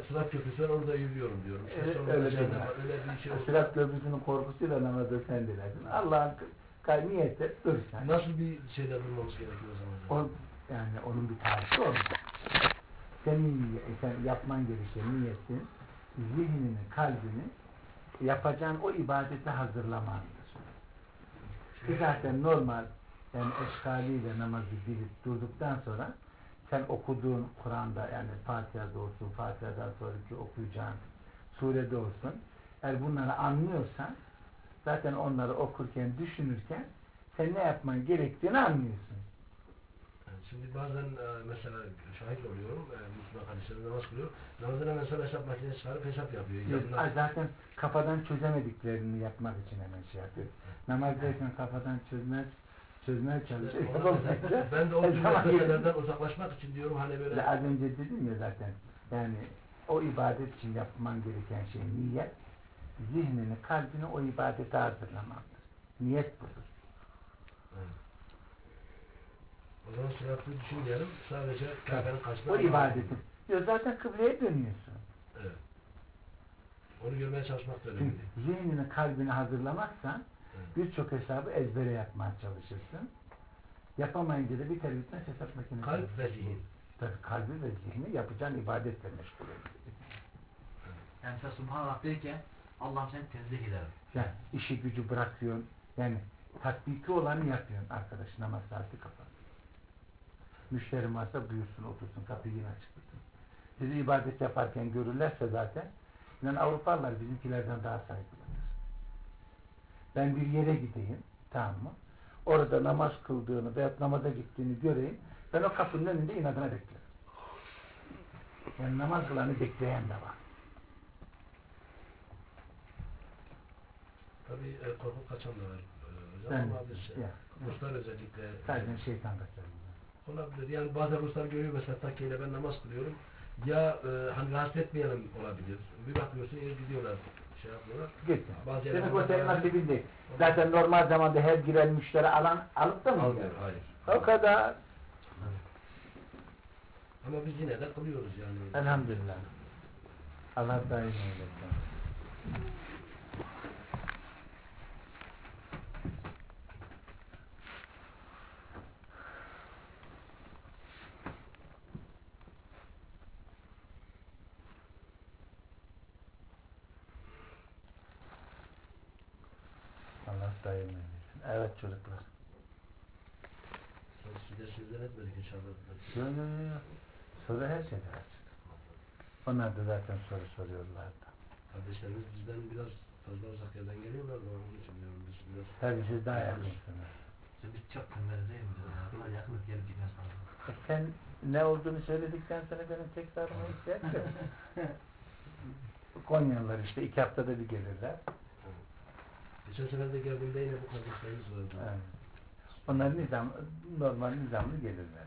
Sırat Köprüsü var, orada yürüyorum diyorum. İşte sonra öyle cennet var, öyle bir şey oldu. Sırat Köprüsü'nün korkusuyla namazda sen dilersin. Allah'ın niyet et, dur sen. Nasıl bir şeyler durmamız gerekiyor o zaman? Yani onun bir tarifi olmuş. Sen yapman gereken niyetin, zihnini, kalbini yapacağın o ibadete hazırlamandır. Ki zaten normal yani eşkaliyle namazı bilip durduktan sonra sen okuduğun Kur'an'da yani Fatiha'da olsun, Fatiha'dan sonraki okuyacağın surede olsun, eğer bunları anlıyorsan zaten onları okurken, düşünürken sen ne yapman gerektiğini anlıyorsun. Şimdi bazen mesela şahit oluyorum, Müslüman kardeşlerim namaz kılıyor. Namazına mesela hesap makinesi çıkarıp hesap yapıyor. Zaten kafadan çözemediklerini yapmak için hemen şey yapıyor. Namazdayken kafadan çözmeye çalışıyor. Ben de o tür meselelerden uzaklaşmak için diyorum hani böyle. Az önce dedim ya zaten yani o ibadet için yapman gereken şey niyet, zihnini, kalbini o ibadete hazırlamandır. Niyet budur. Evet. O zaman sıratı düşünmeyelim. Sadece Kabe'nin karşısında. O ibadetin. Zaten kıbleye dönüyorsun. Evet. Onu görmeye çalışmak da önemli. Zihnini, kalbini hazırlamazsan birçok hesabı ezbere yapmaya çalışırsın. Yapamayınca da biter bitmez hesap makinesi. Kalp ve zihin. Tabii kalbi ve zihni yapacağın ibadetle meşgul ediyor. Yani sen Subhanallah derken Allah'ım seni tenzih ederim. Yani işi gücü bırakıyorsun. Yani tatbiki olanı yapıyorsun arkadaş. Namaz saati kapat. Müşterim varsa buyursun, otursun, kapıyı yine açık tutun. Bizi ibadet yaparken görürlerse zaten yani Avrupalılar bizimkilerden daha saygılıdır. Ben bir yere gideyim, tamam mı? Orada namaz kıldığını veya namaza gittiğini göreyim. Ben o kapının önünde inadına beklerim. Yani namaz kılanı bekleyen de var. Tabii korkup kaçan da var. Hocam ama Ruslar özellikle. Sadece şeytan kaçar. Olabilir. Yani bazen Ruslar görüyor mesela takkiyle ben namaz kılıyorum. Ya hani rahatsız etmeyelim olabilir. Bir bakıyorsun gidiyorlar. Şey yapıyorlar. Gitti. Demek o senin nasibin değil. Zaten normal zamanda her giren müşteri alıp da mı? Almıyor. Hayır. O kadar. Ama biz yine de kılıyoruz yani. Elhamdülillah. Allah daim eylesin. Allah daim eylesin. Evet çocuklar. Size sizden etmedik inşallah. Yok. Soru her şeyde açık. Onlar da zaten soru soruyorlardı. Kardeşlerimiz bizden biraz fazla uzak yerden geliyorlar da onun için diyorum biz biraz. Tabii siz daha yakınsınız. Biz çok tembeliz değil mi? Daha yakınlık gelip gitmez lazım. Sen ne olduğunu söyledikten sonra benim tekrarıma ihtiyaç yok. Konyalılar işte 2 haftada bir gelirler. Geçen sefer de geldiğimde yine bu kardeşlerimiz vardı. Evet. Onlar normal nizamlı gelirler.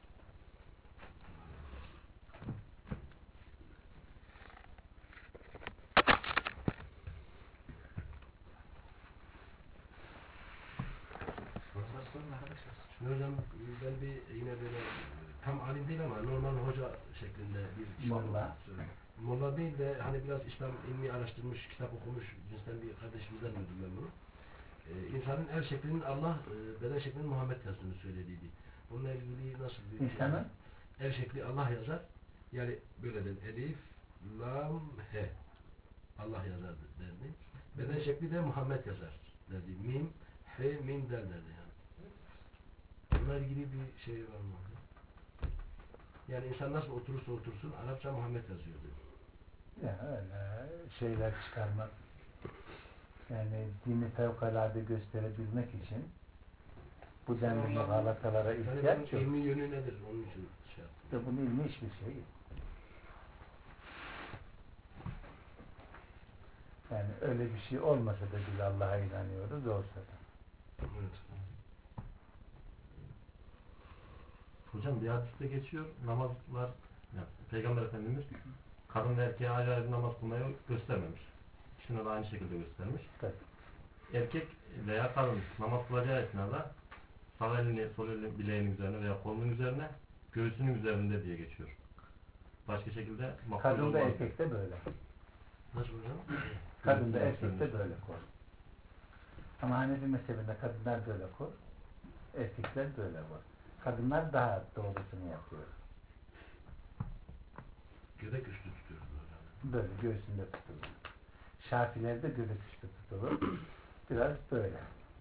Şimdi hocam ben yine böyle tam alim değil ama normal hoca şeklinde bir Molla. Molla değil de hani biraz İslam ilmi araştırmış, kitap okumuş cinsten bir kardeşimizden duydum ben bunu. İnsanın el şeklinin Allah, beden şeklinin Muhammed yazdığını söylediydi. Bununla ilgili nasıl bir İnsanın? El şekli Allah yazar. Yani böyle der. Elif, lam, he. Allah yazar derdi. Beden şekli de Muhammed yazar derdi. Mim, he, min derdi yani. Bununla ilgili bir şey var mı? Yani insan nasıl oturursa otursun Arapça Muhammed yazıyor dedi. Ya öyle şeyler çıkarmak yani dini fevkalade gösterebilmek için bu denli muhalatalara ihtiyaç yok. Yani ilmi yönü nedir? Onun için şey yaptım. Bunun ilmi hiçbir şey yok. Yani öyle bir şey olmasa da biz Allah'a inanıyoruz olsa da. Evet. Hocam bir hadiste geçiyor, namazlar, yani Peygamber Efendimiz kadın ve erkeğe ayrı ayrı namaz kılmayı göstermemiş. İkisine de aynı şekilde göstermiş. Tabii. Erkek veya kadın namaz kılacağı esnada sağ elini sol elini bileğinin üzerine veya kolunun üzerine, göğsünün üzerinde diye geçiyor. başka şekilde makbul Kadın da olmaz. erkek de böyle. Nasıl hocam? Kadın da erkek de böyle kor. Ama Hanefi mezhebinde kadınlar böyle kor, erkekler böyle kor. Kadınlar daha doğrusunu yapıyor. Göbek üstü tutuyoruz hocam. Böyle göğsünde tutulur. Şafilerde göbek üstü tutulur. Biraz böyle.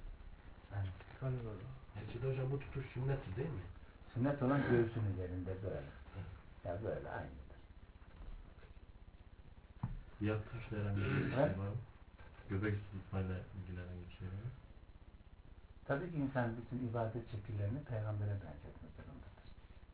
Neticede hocam bu tutuş sünnettir değil mi? Sünnet olan göğsün üzerinde böyle. Ya böyle aynıdır. Diğer tutuşla herhangi bir şey var mı? Göbek üstü tutmayla ilgili herhangi bir şey var mı? Tabii ki insan bütün ibadet şekillerini peygambere benzetmek zorundadır.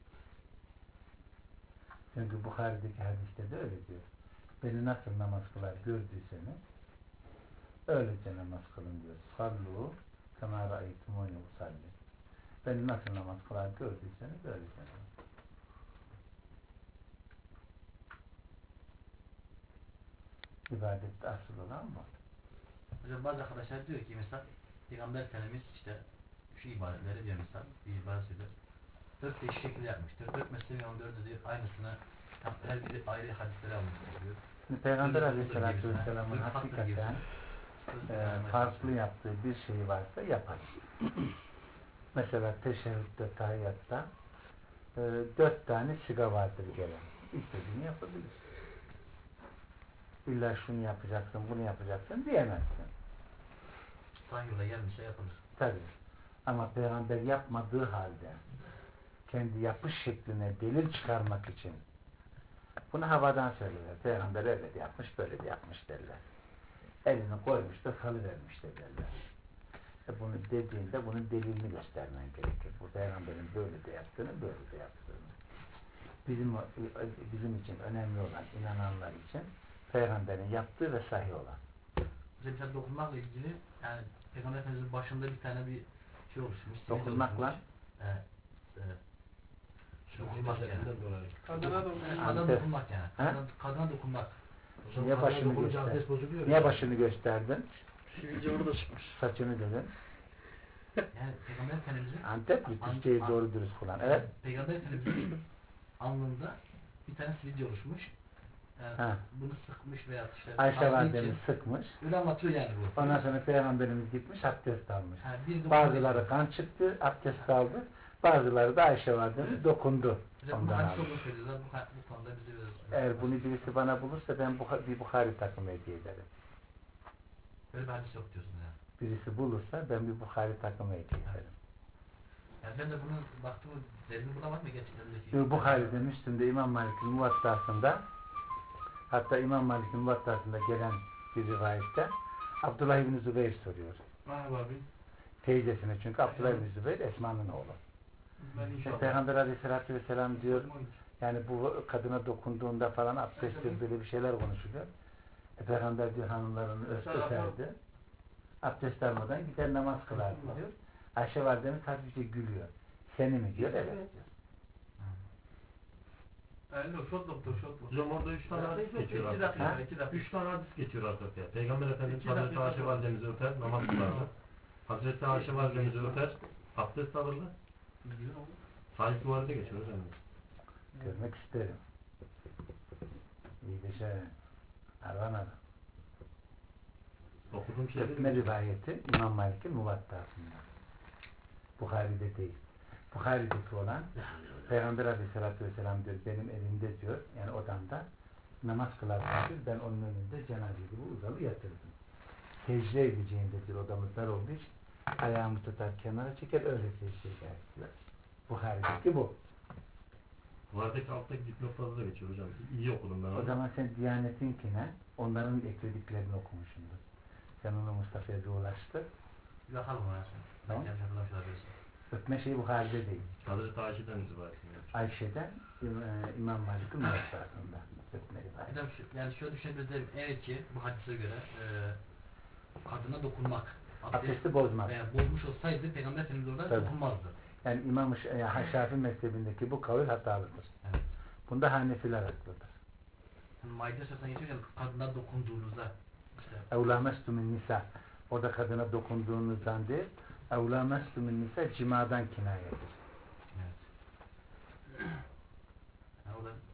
Çünkü Bukhari'deki hadiste de öyle diyor. Beni nasıl namaz kılar gördüyseniz öylece namaz kılın diyor. Sallu kema ra'aytumuni usalli. Beni nasıl namaz kılar gördüyseniz öylece namaz kılın. İbadette asıl olan bu. Hocam bazı arkadaşlar diyor ki mesela Peygamber Efendimiz işte şu ibadetleri diyor mesela bir ibadet ediyor. 4 değişik şekilde yapmıştır. 4 mezhebi 14'ü diyor aynısını her biri ayrı hadisleri almıştır diyor. Peygamber Sözü Aleyhisselatü gibisine, Vesselam'ın sözü farklı hakikaten gibisine. Sözü farklı yaptığı bir şey varsa yapar. Mesela teşehhütte, tahiyyatta 4 tane siga vardır gelen. İstediğini yapabilir. İlla şunu yapacaksın, bunu yapacaksın diyemezsin. Sağ yola gelmişse yapılır. Tabii. Ama Peygamber yapmadığı halde kendi yapış şekline delil çıkarmak için bunu havadan söylerler. Peygamber öyle de yapmış, böyle de yapmış derler. Elini koymuş da salıvermiş derler. Bunu dediğinde bunun delilini göstermen gerekir. Bu Peygamberin böyle de yaptığını, böyle de yaptığını. Bizim için önemli olan inananlar için Peygamberin yaptığı ve sahih olan. Mesela dokunmakla ilgili yani Peygamber Efendimiz'in başında bir tane bir şey oluşmuş. Dokunmakla? Dokunmak yani. Dolayı. Kadına dokunmak yani. Kadına dokunmak. Hocam Niye kadına başını dokununca göster? abdest bozuluyor. Niye başını gösterdin? Sivilce orada çıkmış. Saçını dedin. Yani Peygamber Efendimiz'in Antepli Türkçeyi doğru dürüst kuran. Evet. Peygamber Efendimiz'in alnında bir tane sivilce oluşmuş. Yani Ha. bunu sıkmış veya işte Ayşe validemiz sıkmış. öyle anlatıyor yani bu. Ondan sonra Peygamberimiz gitmiş abdest almış. Ha, bir Bazıları kan çıktı, abdest aldı. Bazıları da Ayşe validemiz dokundu. Hocam bu Ondan hadis aldı. olduğunu söylüyorlar. Bu konuda bize biraz... Eğer bunu birisi bana bulursa ben bir Bukhari takımı hediye ederim. Böyle bir hadis yok diyorsun yani. Birisi bulursa ben bir Bukhari takımı hediye ederim. Yani ben de bunun baktığımı delilini bulamadım da gerçekten. Bukhari'de, Müslim'de, İmam Malik'in muvattasında, hatta İmam Malik'in muvattasında gelen bir rivayette Abdullah İbni Zübeyir soruyor. Merhaba abi. Teyzesine, çünkü Abdullah İbni Zübeyir Esma'nın oğlu. Ben inşallah. Peygamber Aleyhisselatü Vesselam diyor, yani bu kadına dokunduğunda falan abdesttir, böyle bir şeyler konuşuluyor. Peygamber diyor hanımlarını öperdi. Abdest almadan gider namaz kılardı diyor. Ayşe validemiz hafifçe gülüyor. Seni mi diyor? Evet diyor. Yok, şort doktor, şort doktor. Hocam orada 3 tane hadis geçiyor İki artık. dakika, 2 dakika. 3 tane hadis geçiyor artık. Peygamber Efendimiz İki Hazreti dakika. Ayşe validemizi öper, namaz kılardı. Hazreti Ayşe validemizi öper, abdest alırdı. Sahih Buhari'de geçiyor hocam. Görmek isterim. İyi de şey, Arvan adam. Okuduğum şeyde Öpme rivayeti İmam Malik'in muvattasında. Bukhari'de değil. Bukhari'deki olan Peygamber Aleyhisselatü Vesselam diyor, benim elimde diyor, yani odamda namaz kılarken diyor, ben onun önünde cenaze gibi uzalı yatırdım. Secde edeceğinde diyor, odamız dar olduğu için ayağımı tutar kenara çeker, öyle secde eder diyor. Bukhari'deki bu. Buhari'deki alttaki dipnotlarda da geçiyor hocam. İyi okudum ben onu. O zaman sen Diyanetinkine onların eklediklerini okumuşsundur. Sen onu Mustafa'ya bir ulaştır. Bir bakalım ona sonra. Tamam. Yanlış hatırlamış olabilirsin. Öpme şeyi Bukhari'de değil. Hazreti Ayşe'den rivayet ediyor. Ayşe'den İmam Malik'in muvattasında öpme rivayeti. Hocam yani şöyle düşünebiliriz. Evet ki bu hadise göre kadına dokunmak Abdesti bozmaz. bozmuş olsaydı Peygamber Efendimiz orada Tabii. dokunmazdı. Yani İmam Şafii mezhebindeki bu kavil hatalıdır. Evet. Bunda Hanefiler haklıdır. Yani Maide Sırası'na geçiyor hocam kadına dokunduğunuzda işte Evlamestumin nisa. Orada kadına dokunduğunuzdan değil, evlamestumin nisa cimadan kinayedir. evet. Yani o da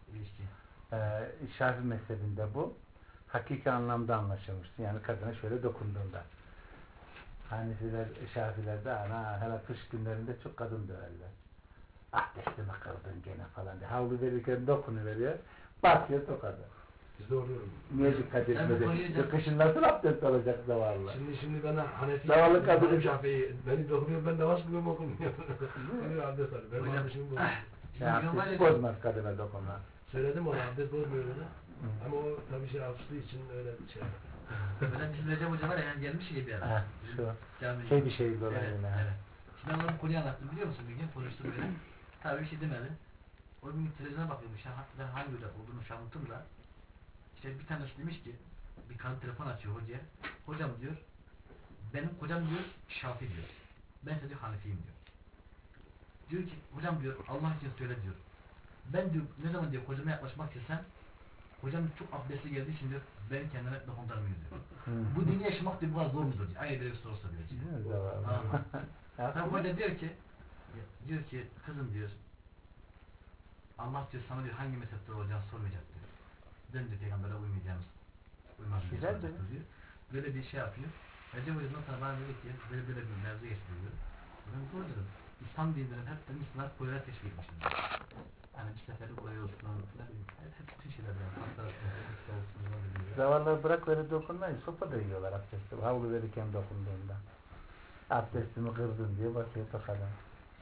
ilişki. Şafii mezhebinde bu hakiki anlamda anlaşılmıştır. Yani kadına şöyle dokunduğunda. Hanefiler, Şafilerde ana hele kış günlerinde çok kadın döverler. Abdestimi kırdın gene falan diye. Havlu verirken dokunuveriyor. Batıyor tokadı. Bizde oluyor. Niye dikkat Sen bu konuyu etmedin? Kışın nasıl abdest alacak zavallı? Şimdi bana Hanefi, Zavallı kadını- İmam Şafii, beni dokunuyor, ben namaz kılıyorum okumuyor. Öyle abdest alıyor. Benim Hocam- abdestim bu. Bizim Ya bir yol var abdest ya. bozmaz kadına dokunma. Söyledim ona abdest bozmuyor öyle. Ama o tabii şey alıştığı için öyle şey yaptı. Hocam bizim Recep Hoca var ya yani gelmiş ya bir ara. Ha, şu Camiye. şey bir şey dolayı Evet, yine. evet. Şimdi ben ona bu konuyu anlattım biliyor musun bir gün konuştum böyle. Tabii bir şey demedi. O gün televizyona bakıyormuş ya ben hangi hoca olduğunu şu an unuttum da. İşte bir tanesi demiş ki bir kadın telefon açıyor hocaya. Hocam diyor benim kocam diyor Şafi diyor. Ben ise diyor Hanefiyim diyor. Diyor ki hocam diyor Allah için söyle diyor. Ben diyor ne zaman diyor kocama yaklaşmak istesem kocam çok abdestli geldiği için diyor beni kendine dokundurmuyor diyor. Bu dini yaşamak diyor bu kadar zor mudur diyor. Aynı böyle bir soru soruyor. Değil mi zavallı? Tamam mı? Ya, Tabi hoca diyor ki kızım diyor Allah diyor sana diyor hangi mezhepte olacağını sormayacak diyor. Ben diyor peygambere uymayacağımız uymaz diyor Güzel soracaktır diyor. Böyle bir şey yapıyor. Recep Hoca'dan sonra bana dedi ki böyle bir mevzu geçti diyor. Ben doğru dedim. İslam dinlerin hep dedim İslamlar kolaylar teşvik etmiştir. Yani bir seferi kolay olsun, ne bileyim, hep bütün şeyler yani. Hatta olsun, ne bileyim. zavallı bırak öyle dokunmayı sopa da yiyorlar abdesti. Havlu verirken dokunduğunda. Abdestimi kırdın diye batıyor tokadan.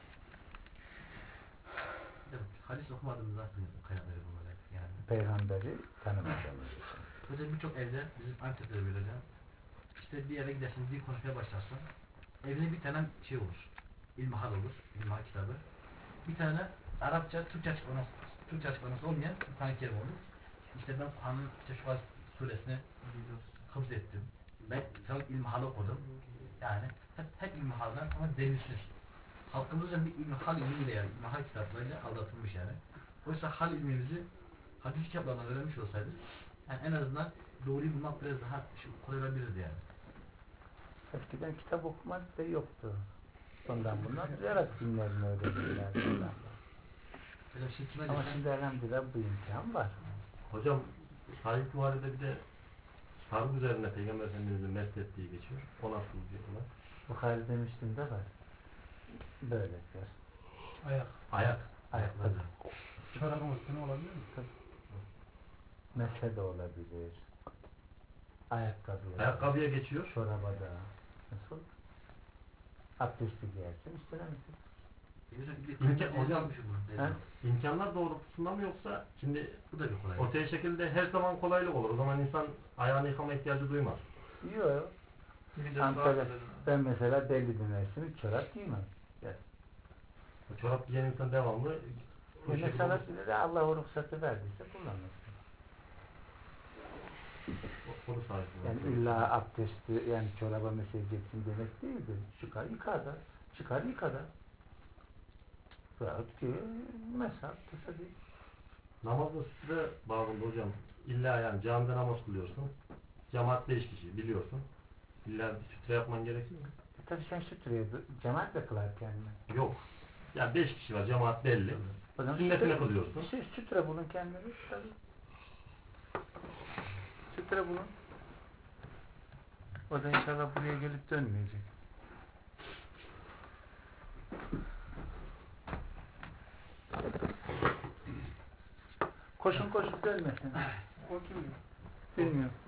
Evet, hadis okumadığımızdan kaynakları bunlar hep yani. Peygamberi tanımadığımız için. Hocam birçok evde bizim Antep'te böyle hocam. İşte bir eve gidersin, dil konuşmaya başlarsın. Evine bir tane şey olur. İlmihal olur, ilmihal kitabı. Bir tane Arapça, Türkçe açıklaması olmayan bir tane kelime olur. İşte ben Kur'an'ın işte şu an suresini hıfz ettim. Ben tam ilmihalı okudum. Yani hep ilmihaldan ama delilsiz. Halkımız hocam bir ilmihal ilmiyle yani ilmihal kitaplarıyla aldatılmış yani. Oysa hal ilmimizi hadis kitaplarından öğrenmiş olsaydık yani en azından doğruyu bulmak biraz daha kolay olabilirdi yani. Eskiden kitap okumak da yoktu. Ondan bundan duyarak dinlerini öğrenirlerdi. Hocam şimdi kime Ama desem şimdi elhamdülillah bu imkan var. Hocam Sahih Buhari'de bir de sarık üzerine Peygamber Efendimiz'in mest ettiği geçiyor. O nasıl bir olay? Bukhari demiştim de var. Böyle der. Ayak. Ayakta Çorabın üstüne olabilir mi? mese de olabilir. Ayakkabıya. Ayakkabıya geçiyor. Çoraba da. Nasıl? Abdesti giyersin üstüne mese. Hocam Ha? imkanlar doğrultusunda mı yoksa şimdi bu da bir kolay. ortaya şekilde her zaman kolaylık olur. O zaman insan ayağını yıkama ihtiyacı duymaz. Yok. Antalya, ben mesela belli bir mevsim çorap giymem. O çorap giyen insan devamlı o şekilde Mesela olur. de Allah o ruhsatı verdiyse kullanırsın. O da sahip. Yani illa abdesti yani çoraba meseceksin demek değildir. Çıkar yıkada. Çıkar yıkada. Veyahut ki mesela kısa değil. Namazda sütre bağında hocam. İlla yani camide namaz kılıyorsun. Cemaat 5 kişi biliyorsun. İlla bir sütre yapman gerekiyor mu? Tabii sen sütüreye cemaatle kılarken mi? Yok. Ya 5 kişi var, cemaat belli. O zaman Sünnetine kılıyorsun. Sütre bulun kendini. Tabii. Sütre bulun. O da inşallah buraya gelip dönmeyecek. Koşun koşup dönmesin. O kim? Bilmiyorum.